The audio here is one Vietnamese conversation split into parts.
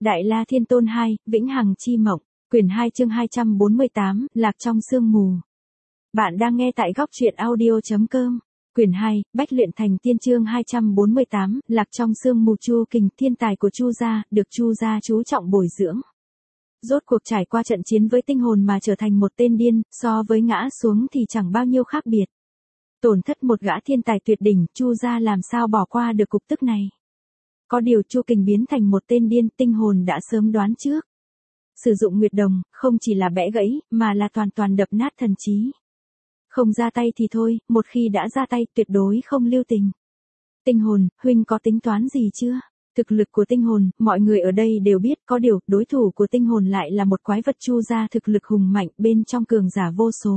Đại La Thiên Tôn 2, Vĩnh Hằng Chi Mộng, quyển 2 chương 248, Lạc trong sương mù. Bạn đang nghe tại góc truyện audio.com. Quyển 2, Bách luyện thành tiên chương 248, Lạc trong sương mù. Chu Kình, thiên tài của Chu gia, được Chu gia chú trọng bồi dưỡng. Rốt cuộc trải qua trận chiến với tinh hồn mà trở thành một tên điên, so với ngã xuống thì chẳng bao nhiêu khác biệt. Tổn thất một gã thiên tài tuyệt đỉnh, Chu gia làm sao bỏ qua được cục tức này. Có điều Chu Kình biến thành một tên điên, tinh hồn đã sớm đoán trước. Sử dụng Nguyệt Đồng, không chỉ là bẽ gãy, mà là toàn đập nát thần trí. Không ra tay thì thôi, một khi đã ra tay tuyệt đối không lưu tình. Tinh hồn, huynh có tính toán gì chưa? Thực lực của tinh hồn, mọi người ở đây đều biết, có điều, đối thủ của tinh hồn lại là một quái vật Chu gia thực lực hùng mạnh, bên trong cường giả vô số.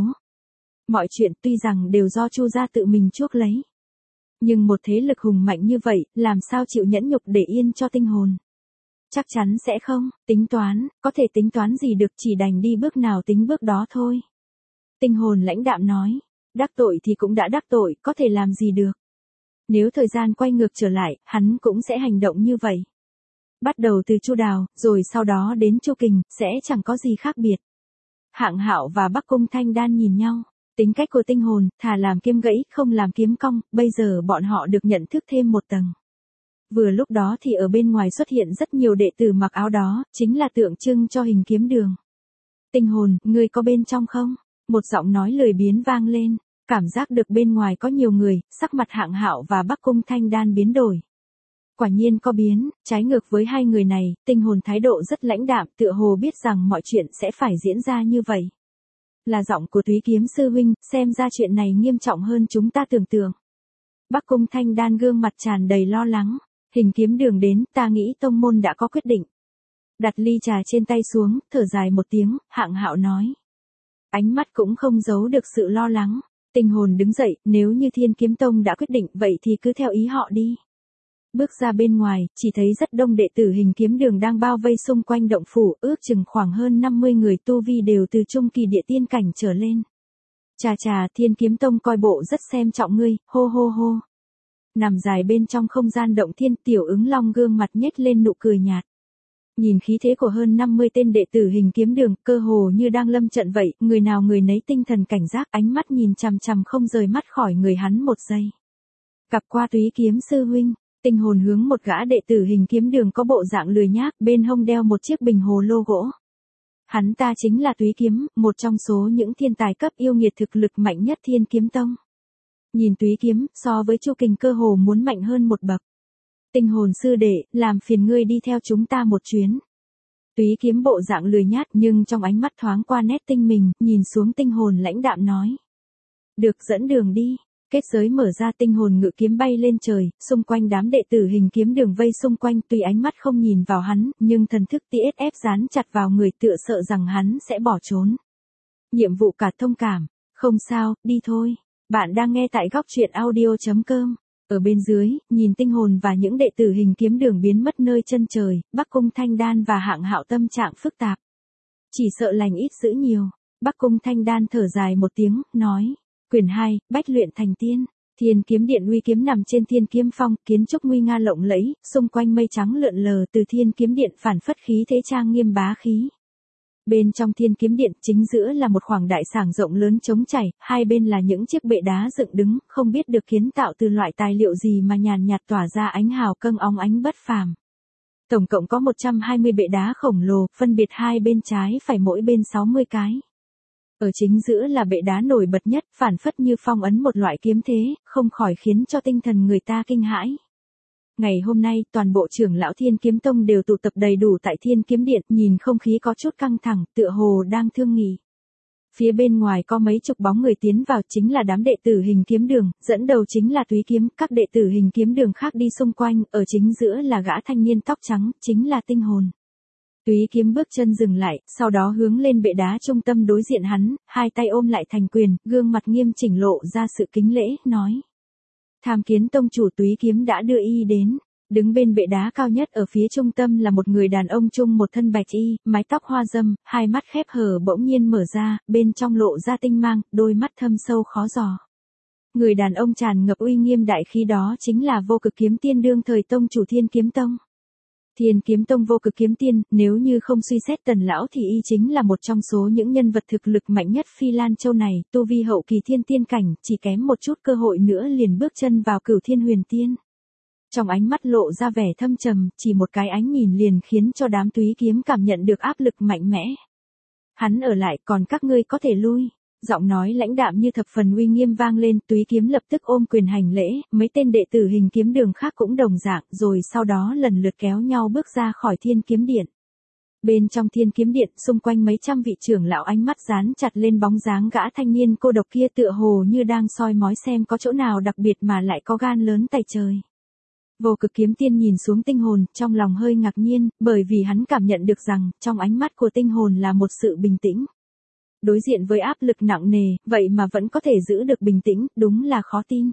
Mọi chuyện tuy rằng đều do Chu gia tự mình chuốc lấy. Nhưng một thế lực hùng mạnh như vậy, làm sao chịu nhẫn nhục để yên cho tinh hồn? Chắc chắn sẽ không, tính toán, có thể tính toán gì được, chỉ đành đi bước nào tính bước đó thôi. Tinh hồn lãnh đạm nói, đắc tội thì cũng đã đắc tội, có thể làm gì được. Nếu thời gian quay ngược trở lại, hắn cũng sẽ hành động như vậy. Bắt đầu từ Chu Đào, rồi sau đó đến Chu Kình, sẽ chẳng có gì khác biệt. Hạng Hạo và Bắc Cung Thanh Đan nhìn nhau. Tính cách của tinh hồn, thà làm kiếm gãy, không làm kiếm cong, bây giờ bọn họ được nhận thức thêm một tầng. Vừa lúc đó thì ở bên ngoài xuất hiện rất nhiều đệ tử mặc áo đó, chính là tượng trưng cho hình kiếm đường. Tinh hồn, ngươi có bên trong không? Một giọng nói lười biếng vang lên, cảm giác được bên ngoài có nhiều người, sắc mặt Hạng Hạo và Bắc Cung Thanh Đan biến đổi. Quả nhiên có biến, trái ngược với hai người này, tinh hồn thái độ rất lãnh đạm, tựa hồ biết rằng mọi chuyện sẽ phải diễn ra như vậy. Là giọng của Túy Kiếm sư huynh, xem ra chuyện này nghiêm trọng hơn chúng ta tưởng tượng. Bắc Cung Thanh Đan gương mặt tràn đầy lo lắng, hình kiếm đường đến, ta nghĩ tông môn đã có quyết định. Đặt ly trà trên tay xuống, thở dài một tiếng, Hạng Hạo nói. Ánh mắt cũng không giấu được sự lo lắng, tinh hồn đứng dậy, nếu như Thiên Kiếm Tông đã quyết định vậy thì cứ theo ý họ đi. Bước ra bên ngoài, chỉ thấy rất đông đệ tử hình kiếm đường đang bao vây xung quanh động phủ, ước chừng khoảng hơn 50 người tu vi đều từ trung kỳ địa tiên cảnh trở lên. Chà, Thiên Kiếm Tông coi bộ rất xem trọng ngươi, hô hô hô. Nằm dài bên trong không gian động thiên, Tiểu Ứng Long gương mặt nhếch lên nụ cười nhạt. Nhìn khí thế của hơn 50 tên đệ tử hình kiếm đường, cơ hồ như đang lâm trận vậy, người nào người nấy tinh thần cảnh giác, ánh mắt nhìn chằm chằm không rời mắt khỏi người hắn một giây. Gặp qua Túy Kiếm sư huynh. Tinh hồn hướng một gã đệ tử hình kiếm đường có bộ dạng lười nhác, bên hông đeo một chiếc bình hồ lô gỗ. Hắn ta chính là Túy Kiếm, một trong số những thiên tài cấp yêu nghiệt thực lực mạnh nhất Thiên Kiếm Tông. Nhìn Túy Kiếm, so với Chu Kình cơ hồ muốn mạnh hơn một bậc. Tinh hồn sư đệ, làm phiền ngươi đi theo chúng ta một chuyến. Túy Kiếm bộ dạng lười nhát nhưng trong ánh mắt thoáng qua nét tinh mình, nhìn xuống tinh hồn lãnh đạm nói. Được, dẫn đường đi. Kết giới mở ra, tinh hồn ngự kiếm bay lên trời, xung quanh đám đệ tử hình kiếm đường vây xung quanh, tuy ánh mắt không nhìn vào hắn, nhưng thần thức TSF dán chặt vào người, tựa sợ rằng hắn sẽ bỏ trốn. Nhiệm vụ cả thông cảm, không sao, đi thôi. Bạn đang nghe tại góc truyện audio.com. Ở bên dưới, nhìn tinh hồn và những đệ tử hình kiếm đường biến mất nơi chân trời, Bắc Cung Thanh Đan và Hạng Hạo tâm trạng phức tạp. Chỉ sợ lành ít dữ nhiều. Bắc Cung Thanh Đan thở dài một tiếng, nói. Quyển 2, Bách luyện thành tiên. Thiên Kiếm Điện uy kiếm nằm trên Thiên Kiếm Phong, kiến trúc nguy nga lộng lẫy, xung quanh mây trắng lượn lờ, từ Thiên Kiếm Điện phản phất khí thế trang nghiêm bá khí. Bên trong Thiên Kiếm Điện, chính giữa là một khoảng đại sảnh rộng lớn trống trải, hai bên là những chiếc bệ đá dựng đứng, không biết được kiến tạo từ loại tài liệu gì mà nhàn nhạt tỏa ra ánh hào quang óng ánh bất phàm. Tổng cộng có 120 bệ đá khổng lồ, phân biệt hai bên trái phải mỗi bên 60 cái. Ở chính giữa là bệ đá nổi bật nhất, phản phất như phong ấn một loại kiếm thế, không khỏi khiến cho tinh thần người ta kinh hãi. Ngày hôm nay, toàn bộ trưởng lão Thiên Kiếm Tông đều tụ tập đầy đủ tại Thiên Kiếm Điện, nhìn không khí có chút căng thẳng, tựa hồ đang thương nghị. Phía bên ngoài có mấy chục bóng người tiến vào, chính là đám đệ tử hình kiếm đường, dẫn đầu chính là Túy Kiếm, các đệ tử hình kiếm đường khác đi xung quanh, ở chính giữa là gã thanh niên tóc trắng, chính là tinh hồn. Túy Kiếm bước chân dừng lại, sau đó hướng lên bệ đá trung tâm đối diện hắn, hai tay ôm lại thành quyền, gương mặt nghiêm chỉnh lộ ra sự kính lễ, nói. Tham Kiến tông chủ. Túy Kiếm đã đưa y đến. Đứng bên bệ đá cao nhất ở phía trung tâm là một người đàn ông trung một thân bạch y, mái tóc hoa râm, hai mắt khép hờ bỗng nhiên mở ra, bên trong lộ ra tinh mang, đôi mắt thâm sâu khó dò. Người đàn ông tràn ngập uy nghiêm đại khí đó chính là Vô Cực Kiếm Tiên đương thời tông chủ Thiên Kiếm Tông. Thiên Kiếm Tông Vô Cực Kiếm Tiên, nếu như không suy xét Tần lão thì y chính là một trong số những nhân vật thực lực mạnh nhất Phi Lan Châu này, tu vi hậu kỳ thiên tiên cảnh, chỉ kém một chút cơ hội nữa liền bước chân vào Cửu Thiên Huyền Tiên. Trong ánh mắt lộ ra vẻ thâm trầm, chỉ một cái ánh nhìn liền khiến cho đám Túy Kiếm cảm nhận được áp lực mạnh mẽ. Hắn ở lại, còn các ngươi có thể lui. Giọng nói lãnh đạm như thập phần uy nghiêm vang lên, Túy Kiếm lập tức ôm quyền hành lễ, mấy tên đệ tử Hình Kiếm Đường khác cũng đồng dạng, rồi sau đó lần lượt kéo nhau bước ra khỏi Thiên Kiếm Điện. Bên trong Thiên Kiếm Điện, xung quanh mấy trăm vị trưởng lão ánh mắt dán chặt lên bóng dáng gã thanh niên cô độc kia, tựa hồ như đang soi mói xem có chỗ nào đặc biệt mà lại có gan lớn tày trời. Vô Cực Kiếm Tiên nhìn xuống Tinh Hồn, trong lòng hơi ngạc nhiên, bởi vì hắn cảm nhận được rằng, trong ánh mắt của Tinh Hồn là một sự bình tĩnh. Đối diện với áp lực nặng nề, vậy mà vẫn có thể giữ được bình tĩnh, đúng là khó tin.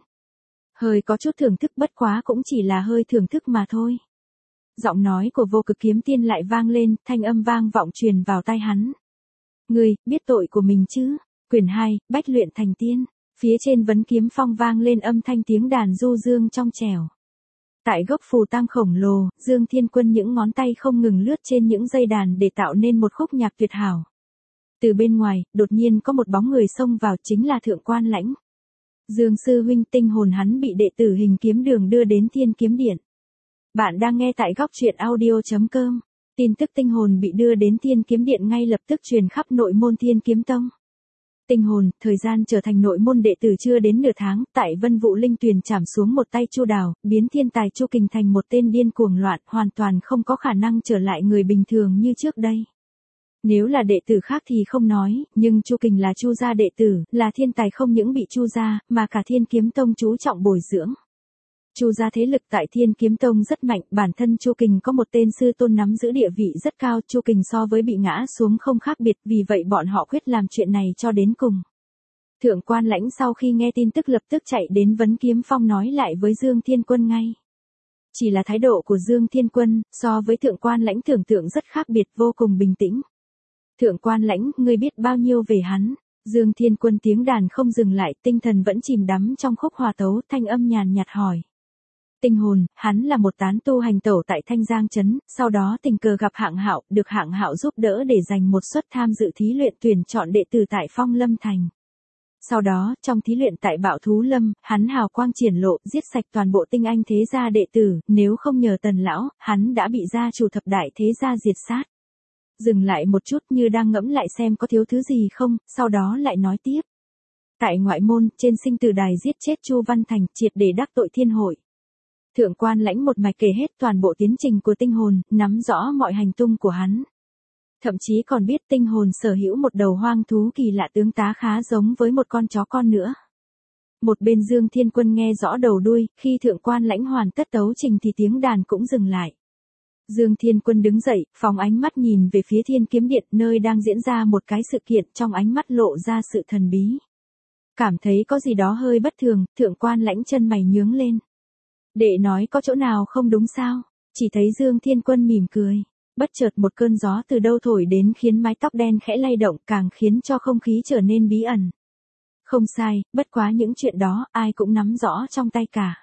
Hơi có chút thưởng thức, bất quá cũng chỉ là hơi thưởng thức mà thôi. Giọng nói của Vô Cực Kiếm Tiên lại vang lên, thanh âm vang vọng truyền vào tai hắn. Ngươi, biết tội của mình chứ? Quyển 2, Bách Luyện Thành Tiên. Phía trên vấn kiếm phong vang lên âm thanh tiếng đàn du dương trong trẻo. Tại gốc phù tang khổng lồ, Dương Thiên Quân những ngón tay không ngừng lướt trên những dây đàn để tạo nên một khúc nhạc tuyệt hảo. Từ bên ngoài, đột nhiên có một bóng người xông vào, chính là Thượng Quan Lãnh. Dương sư huynh, Tinh Hồn hắn bị đệ tử Hình Kiếm Đường đưa đến Thiên Kiếm Điện. Bạn đang nghe tại góc truyện audio.com. Tin tức Tinh Hồn bị đưa đến Thiên Kiếm Điện ngay lập tức truyền khắp nội môn Thiên Kiếm Tông. Tinh Hồn, thời gian trở thành nội môn đệ tử chưa đến nửa tháng, tại Vân Vũ Linh Tuyền chảm xuống một tay Chu Đào, biến thiên tài Chu Kình thành một tên điên cuồng loạn, hoàn toàn không có khả năng trở lại người bình thường như trước đây. Nếu là đệ tử khác thì không nói, nhưng Chu Kình là Chu gia đệ tử, là thiên tài không những bị Chu gia, mà cả Thiên Kiếm Tông chú trọng bồi dưỡng. Chu gia thế lực tại Thiên Kiếm Tông rất mạnh, bản thân Chu Kình có một tên sư tôn nắm giữ địa vị rất cao, Chu Kình so với bị ngã xuống không khác biệt, vì vậy bọn họ quyết làm chuyện này cho đến cùng. Thượng Quan Lãnh sau khi nghe tin tức lập tức chạy đến Vấn Kiếm Phong nói lại với Dương Thiên Quân ngay. Chỉ là thái độ của Dương Thiên Quân, so với Thượng Quan Lãnh tưởng tượng rất khác biệt, vô cùng bình tĩnh. Thượng Quan Lãnh, ngươi biết bao nhiêu về hắn? Dương Thiên Quân tiếng đàn không dừng lại, tinh thần vẫn chìm đắm trong khúc hòa tấu, thanh âm nhàn nhạt hỏi. Tinh Hồn, hắn là một tán tu hành tẩu tại Thanh Giang Trấn, sau đó tình cờ gặp Hạng Hạo, được Hạng Hạo giúp đỡ để giành một suất tham dự thí luyện tuyển chọn đệ tử tại Phong Lâm Thành. Sau đó, trong thí luyện tại Bạo Thú Lâm, hắn hào quang triển lộ, giết sạch toàn bộ tinh anh thế gia đệ tử, nếu không nhờ Tần lão, hắn đã bị gia chủ thập đại thế gia diệt sát. Dừng lại một chút như đang ngẫm lại xem có thiếu thứ gì không, sau đó lại nói tiếp. Tại ngoại môn, trên sinh tử đài giết chết Chu Văn Thành, triệt để đắc tội thiên hội. Thượng Quan Lãnh một mạch kể hết toàn bộ tiến trình của Tinh Hồn, nắm rõ mọi hành tung của hắn. Thậm chí còn biết Tinh Hồn sở hữu một đầu hoang thú kỳ lạ tướng tá khá giống với một con chó con nữa. Một bên Dương Thiên Quân nghe rõ đầu đuôi, khi Thượng Quan Lãnh hoàn tất tấu trình thì tiếng đàn cũng dừng lại. Dương Thiên Quân đứng dậy, phóng ánh mắt nhìn về phía Thiên Kiếm Điện, nơi đang diễn ra một cái sự kiện, trong ánh mắt lộ ra sự thần bí. Cảm thấy có gì đó hơi bất thường, Thượng Quan Lãnh chân mày nhướng lên. Đệ nói có chỗ nào không đúng sao? Chỉ thấy Dương Thiên Quân mỉm cười. Bất chợt một cơn gió từ đâu thổi đến khiến mái tóc đen khẽ lay động, càng khiến cho không khí trở nên bí ẩn. Không sai, bất quá những chuyện đó, ai cũng nắm rõ trong tay cả.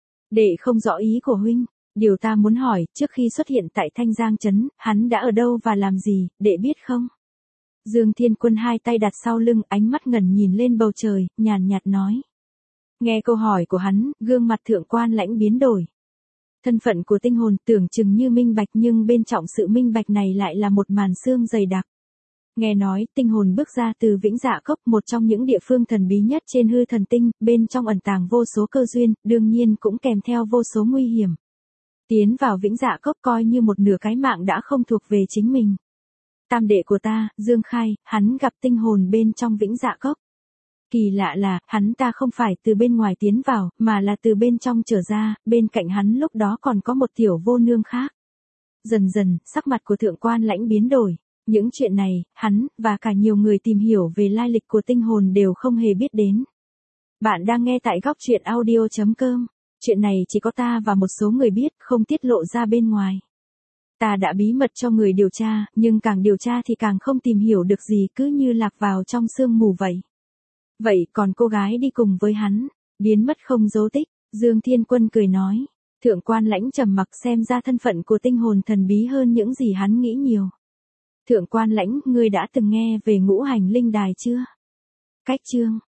Đệ không rõ ý của huynh. Điều ta muốn hỏi, trước khi xuất hiện tại Thanh Giang Trấn, hắn đã ở đâu và làm gì, đệ biết không? Dương Thiên Quân hai tay đặt sau lưng, ánh mắt ngẩn nhìn lên bầu trời, nhàn nhạt nói. Nghe câu hỏi của hắn, gương mặt Thượng Quan Lãnh biến đổi. Thân phận của Tinh Hồn tưởng chừng như minh bạch, nhưng bên trọng sự minh bạch này lại là một màn sương dày đặc. Nghe nói, Tinh Hồn bước ra từ Vĩnh Dạ Cốc, một trong những địa phương thần bí nhất trên hư thần tinh, bên trong ẩn tàng vô số cơ duyên, đương nhiên cũng kèm theo vô số nguy hiểm. Tiến vào Vĩnh Dạ Cốc coi như một nửa cái mạng đã không thuộc về chính mình. Tam đệ của ta, Dương Khai, hắn gặp Tinh Hồn bên trong Vĩnh Dạ Cốc. Kỳ lạ là, hắn ta không phải từ bên ngoài tiến vào, mà là từ bên trong trở ra, bên cạnh hắn lúc đó còn có một tiểu vô nương khác. Dần dần, sắc mặt của Thượng Quan Lãnh biến đổi. Những chuyện này, hắn, và cả nhiều người tìm hiểu về lai lịch của Tinh Hồn đều không hề biết đến. Bạn đang nghe tại góc truyện audio.com. Chuyện này chỉ có ta và một số người biết, không tiết lộ ra bên ngoài. Ta đã bí mật cho người điều tra, nhưng càng điều tra thì càng không tìm hiểu được gì, cứ như lạc vào trong sương mù vậy. Vậy còn cô gái đi cùng với hắn, biến mất không dấu tích, Dương Thiên Quân cười nói. Thượng quan Lãnh trầm mặc, xem ra thân phận của tinh hồn thần bí hơn những gì hắn nghĩ nhiều. Thượng quan Lãnh, ngươi đã từng nghe về ngũ hành linh đài chưa? Cách chương